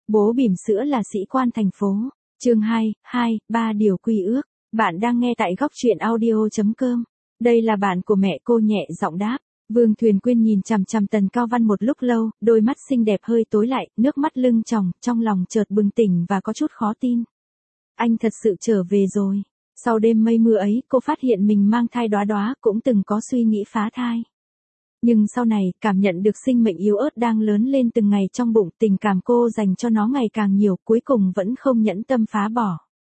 Bố bỉm sữa là sĩ quan thành phố. Chương 2, 3 điều quy ước. Bạn đang nghe tại góc truyện audio.com. Đây là bạn của mẹ, cô nhẹ giọng đáp. Vương Thuyền Quyên nhìn chằm chằm Tần Cao Văn một lúc lâu, đôi mắt xinh đẹp hơi tối lại, nước mắt lưng tròng, trong lòng chợt bừng tỉnh và có chút khó tin. Anh thật sự trở về rồi. Sau đêm mây mưa ấy, cô phát hiện mình mang thai Đóa Đóa, cũng từng có suy nghĩ phá thai. Nhưng sau này, cảm nhận được sinh mệnh yếu ớt đang lớn lên từng ngày trong bụng, tình cảm cô dành cho nó ngày càng nhiều, cuối cùng vẫn không nhẫn tâm phá bỏ.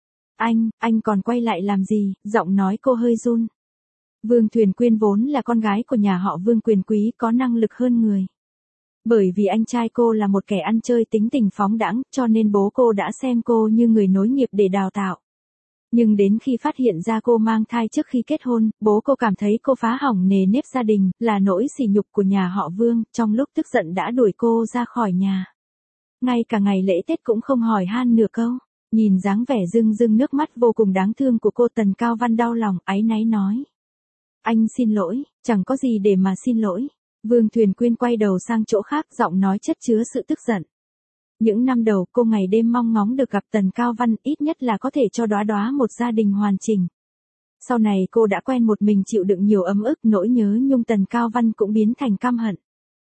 Anh còn quay lại làm gì? Giọng nói cô hơi run. Vương Thuyền Quyên vốn là con gái của nhà họ Vương quyền quý, có năng lực hơn người. Bởi vì anh trai cô là một kẻ ăn chơi tính tình phóng đãng, cho nên bố cô đã xem cô như người nối nghiệp để đào tạo. Nhưng đến khi phát hiện ra cô mang thai trước khi kết hôn, bố cô cảm thấy cô phá hỏng nề nếp gia đình, là nỗi sỉ nhục của nhà họ Vương, trong lúc tức giận đã đuổi cô ra khỏi nhà. Ngay cả ngày lễ Tết cũng không hỏi han nửa câu. Nhìn dáng vẻ rưng rưng nước mắt vô cùng đáng thương của cô, Tần Cao Văn đau lòng, áy náy nói. Anh xin lỗi, chẳng có gì để mà xin lỗi. Vương Thuyền Quyên quay đầu sang chỗ khác, giọng nói chất chứa sự tức giận. Những năm đầu cô ngày đêm mong ngóng được gặp Tần Cao Văn, ít nhất là có thể cho Đóa Đóa một gia đình hoàn chỉnh. Sau này cô đã quen một mình chịu đựng nhiều ấm ức, nỗi nhớ nhung Tần Cao Văn cũng biến thành căm hận.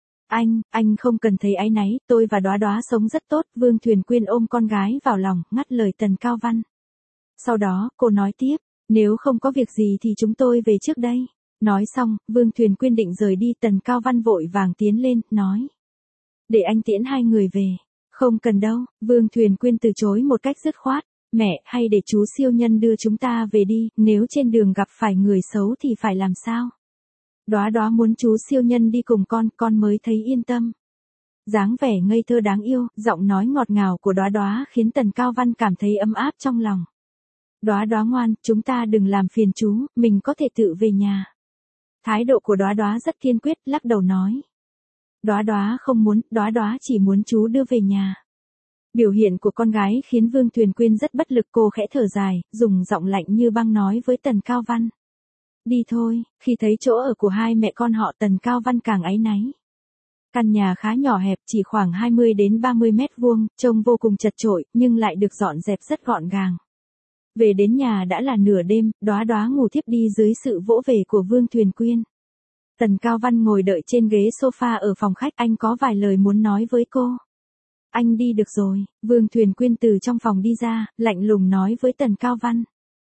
Anh không cần thấy áy náy, tôi và Đóa Đóa sống rất tốt. Vương Thuyền Quyên ôm con gái vào lòng, ngắt lời Tần Cao Văn. Sau đó, cô nói tiếp, nếu không có việc gì thì chúng tôi về trước đây. Nói xong, Vương Thuyền Quyên định rời đi, Tần Cao Văn vội vàng tiến lên, nói. Để anh tiễn hai người về. Không cần đâu, Vương Thuyền Quyên từ chối một cách dứt khoát. Mẹ, hay để chú siêu nhân đưa chúng ta về đi, nếu trên đường gặp phải người xấu thì phải làm sao? Đóa Đóa muốn chú siêu nhân đi cùng con mới thấy yên tâm. Dáng vẻ ngây thơ đáng yêu, giọng nói ngọt ngào của Đóa Đóa khiến Tần Cao Văn cảm thấy ấm áp trong lòng. Đóa Đóa ngoan, chúng ta đừng làm phiền chú, mình có thể tự về nhà. Thái độ của Đóa Đóa rất kiên quyết, lắc đầu nói. Đóa Đóa không muốn, Đóa Đóa chỉ muốn chú đưa về nhà. Biểu hiện của con gái khiến Vương Thuyền Quyên rất bất lực, cô khẽ thở dài, dùng giọng lạnh như băng nói với Tần Cao Văn. Đi thôi. Khi thấy chỗ ở của hai mẹ con họ, Tần Cao Văn càng áy náy. Căn nhà khá nhỏ hẹp, chỉ khoảng 20 đến 30 mét vuông, trông vô cùng chật chội, nhưng lại được dọn dẹp rất gọn gàng. Về đến nhà đã là nửa đêm, Đóa Đóa ngủ thiếp đi dưới sự vỗ về của Vương Thuyền Quyên. Tần Cao Văn ngồi đợi trên ghế sofa ở phòng khách, anh có vài lời muốn nói với cô. Anh đi được rồi. Vương Thuyền Quyên từ trong phòng đi ra, lạnh lùng nói với Tần Cao Văn.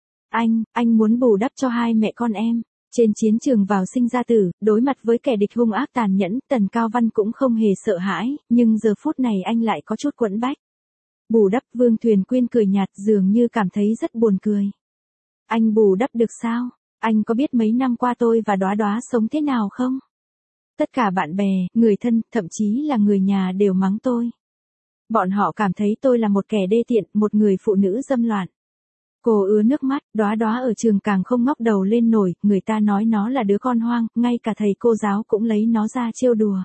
Anh muốn bù đắp cho hai mẹ con em. Trên chiến trường vào sinh ra tử, đối mặt với kẻ địch hung ác tàn nhẫn, Tần Cao Văn cũng không hề sợ hãi, nhưng giờ phút này anh lại có chút quẫn bách. Bù đắp? Vương Thuyền Quyên cười nhạt, dường như cảm thấy rất buồn cười. Anh bù đắp được sao? Anh có biết mấy năm qua tôi và Đóa Đóa sống thế nào không? Tất cả bạn bè, người thân, thậm chí là người nhà đều mắng tôi. Bọn họ cảm thấy tôi là một kẻ đê tiện, một người phụ nữ dâm loạn. Cô ứa nước mắt, Đóa Đóa ở trường càng không ngóc đầu lên nổi, người ta nói nó là đứa con hoang, ngay cả thầy cô giáo cũng lấy nó ra trêu đùa.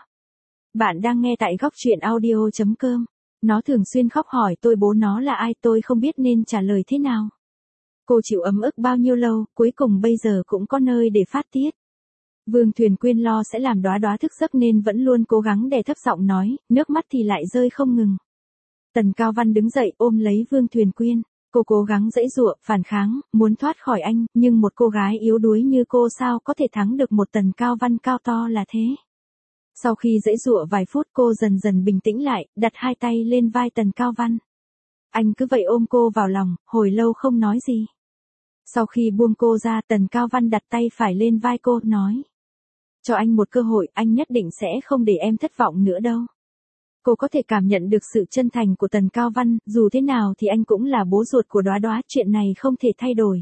Bạn đang nghe tại góc truyện audio.com. Nó thường xuyên khóc hỏi tôi bố nó là ai, tôi không biết nên trả lời thế nào. Cô chịu ấm ức bao nhiêu lâu, cuối cùng bây giờ cũng có nơi để phát tiết. Vương Thuyền Quyên lo sẽ làm Đóa Đóa thức giấc nên vẫn luôn cố gắng đè thấp giọng nói, nước mắt thì lại rơi không ngừng. Tần Cao Văn đứng dậy ôm lấy Vương Thuyền Quyên. Cô cố gắng giãy giụa, phản kháng, muốn thoát khỏi anh, nhưng một cô gái yếu đuối như cô sao có thể thắng được một Tần Cao Văn cao to là thế. Sau khi giãy giụa vài phút, cô dần dần bình tĩnh lại, đặt hai tay lên vai Tần Cao Văn. Anh cứ vậy ôm cô vào lòng, hồi lâu không nói gì. Sau khi buông cô ra, Tần Cao Văn đặt tay phải lên vai cô, nói. Cho anh một cơ hội, anh nhất định sẽ không để em thất vọng nữa đâu. Cô có thể cảm nhận được sự chân thành của Tần Cao Văn, dù thế nào thì anh cũng là bố ruột của Đóa Đóa, chuyện này không thể thay đổi.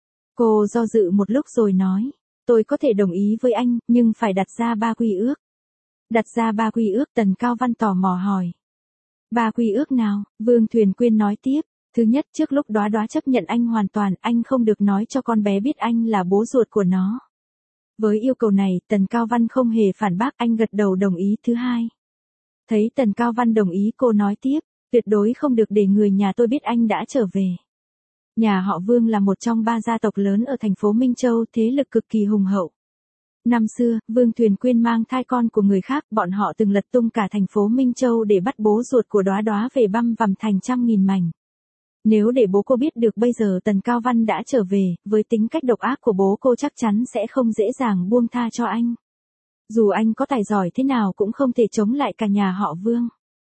Cô do dự một lúc rồi nói, tôi có thể đồng ý với anh, nhưng phải đặt ra 3 quy ước. Đặt ra 3 quy ước? Tần Cao Văn tò mò hỏi. 3 quy ước nào? Vương Thuyền Quyên nói tiếp. Thứ nhất, trước lúc Đóa Đóa chấp nhận anh hoàn toàn, anh không được nói cho con bé biết anh là bố ruột của nó. Với yêu cầu này, Tần Cao Văn không hề phản bác, anh gật đầu đồng ý. Thứ hai. Thấy Tần Cao Văn đồng ý, cô nói tiếp, tuyệt đối không được để người nhà tôi biết anh đã trở về. Nhà họ Vương là một trong 3 gia tộc lớn ở thành phố Minh Châu, thế lực cực kỳ hùng hậu. Năm xưa, Vương Thuyền Quyên mang thai con của người khác, bọn họ từng lật tung cả thành phố Minh Châu để bắt bố ruột của Đóa Đóa về băm vằm thành trăm nghìn mảnh. Nếu để bố cô biết được bây giờ Tần Cao Văn đã trở về, với tính cách độc ác của bố cô chắc chắn sẽ không dễ dàng buông tha cho anh. Dù anh có tài giỏi thế nào cũng không thể chống lại cả nhà họ Vương.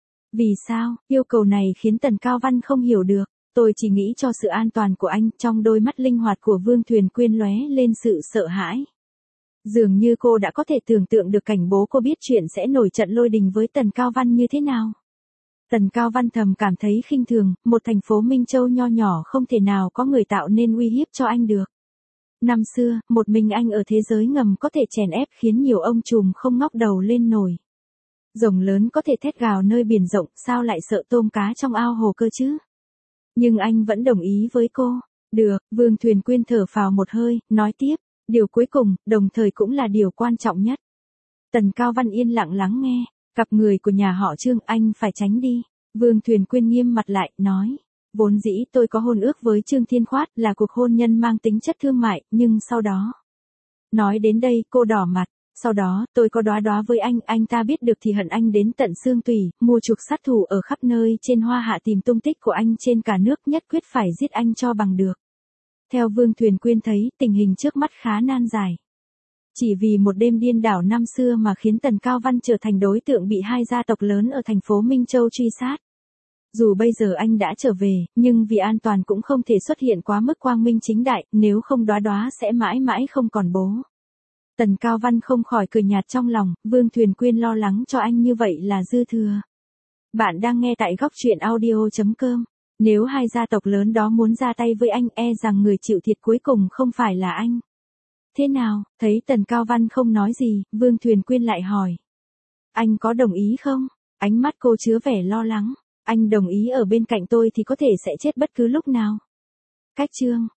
Vì sao? Yêu cầu này khiến Tần Cao Văn không hiểu được. Tôi chỉ nghĩ cho sự an toàn của anh, trong đôi mắt linh hoạt của Vương Thuyền Quyên lóe lên sự sợ hãi. Dường như cô đã có thể tưởng tượng được cảnh bố cô biết chuyện sẽ nổi trận lôi đình với Tần Cao Văn như thế nào. Tần Cao Văn thầm cảm thấy khinh thường, một thành phố Minh Châu nho nhỏ không thể nào có người tạo nên uy hiếp cho anh được. Năm xưa, một mình anh ở thế giới ngầm có thể chèn ép khiến nhiều ông trùm không ngóc đầu lên nổi. Rồng lớn có thể thét gào nơi biển rộng, sao lại sợ tôm cá trong ao hồ cơ chứ? Nhưng anh vẫn đồng ý với cô. Được, Vương Thuyền Quyên thở phào một hơi, nói tiếp, điều cuối cùng, đồng thời cũng là điều quan trọng nhất. Tần Cao Văn yên lặng lắng nghe, cặp người của nhà họ Trương anh phải tránh đi. Vương Thuyền Quyên nghiêm mặt lại, nói, vốn dĩ tôi có hôn ước với Trương Thiên Khoát là cuộc hôn nhân mang tính chất thương mại, nhưng sau đó. Nói đến đây cô đỏ mặt. Sau đó, tôi có Đóa Đóa với anh ta biết được thì hận anh đến tận xương tủy, mua chuộc sát thủ ở khắp nơi trên Hoa Hạ tìm tung tích của anh trên cả nước, nhất quyết phải giết anh cho bằng được. Theo Vương Thuyền Quyên thấy, tình hình trước mắt khá nan giải. Chỉ vì một đêm điên đảo năm xưa mà khiến Tần Cao Văn trở thành đối tượng bị hai gia tộc lớn ở thành phố Minh Châu truy sát. Dù bây giờ anh đã trở về, nhưng vì an toàn cũng không thể xuất hiện quá mức quang minh chính đại, nếu không Đóa Đóa sẽ mãi mãi không còn bố. Tần Cao Văn không khỏi cười nhạt trong lòng, Vương Thuyền Quyên lo lắng cho anh như vậy là dư thừa. Bạn đang nghe tại góc truyện audio.com. Nếu hai gia tộc lớn đó muốn ra tay với anh, e rằng người chịu thiệt cuối cùng không phải là anh. Thế nào, thấy Tần Cao Văn không nói gì, Vương Thuyền Quyên lại hỏi. Anh có đồng ý không? Ánh mắt cô chứa vẻ lo lắng. Anh đồng ý ở bên cạnh tôi thì có thể sẽ chết bất cứ lúc nào. Cách chương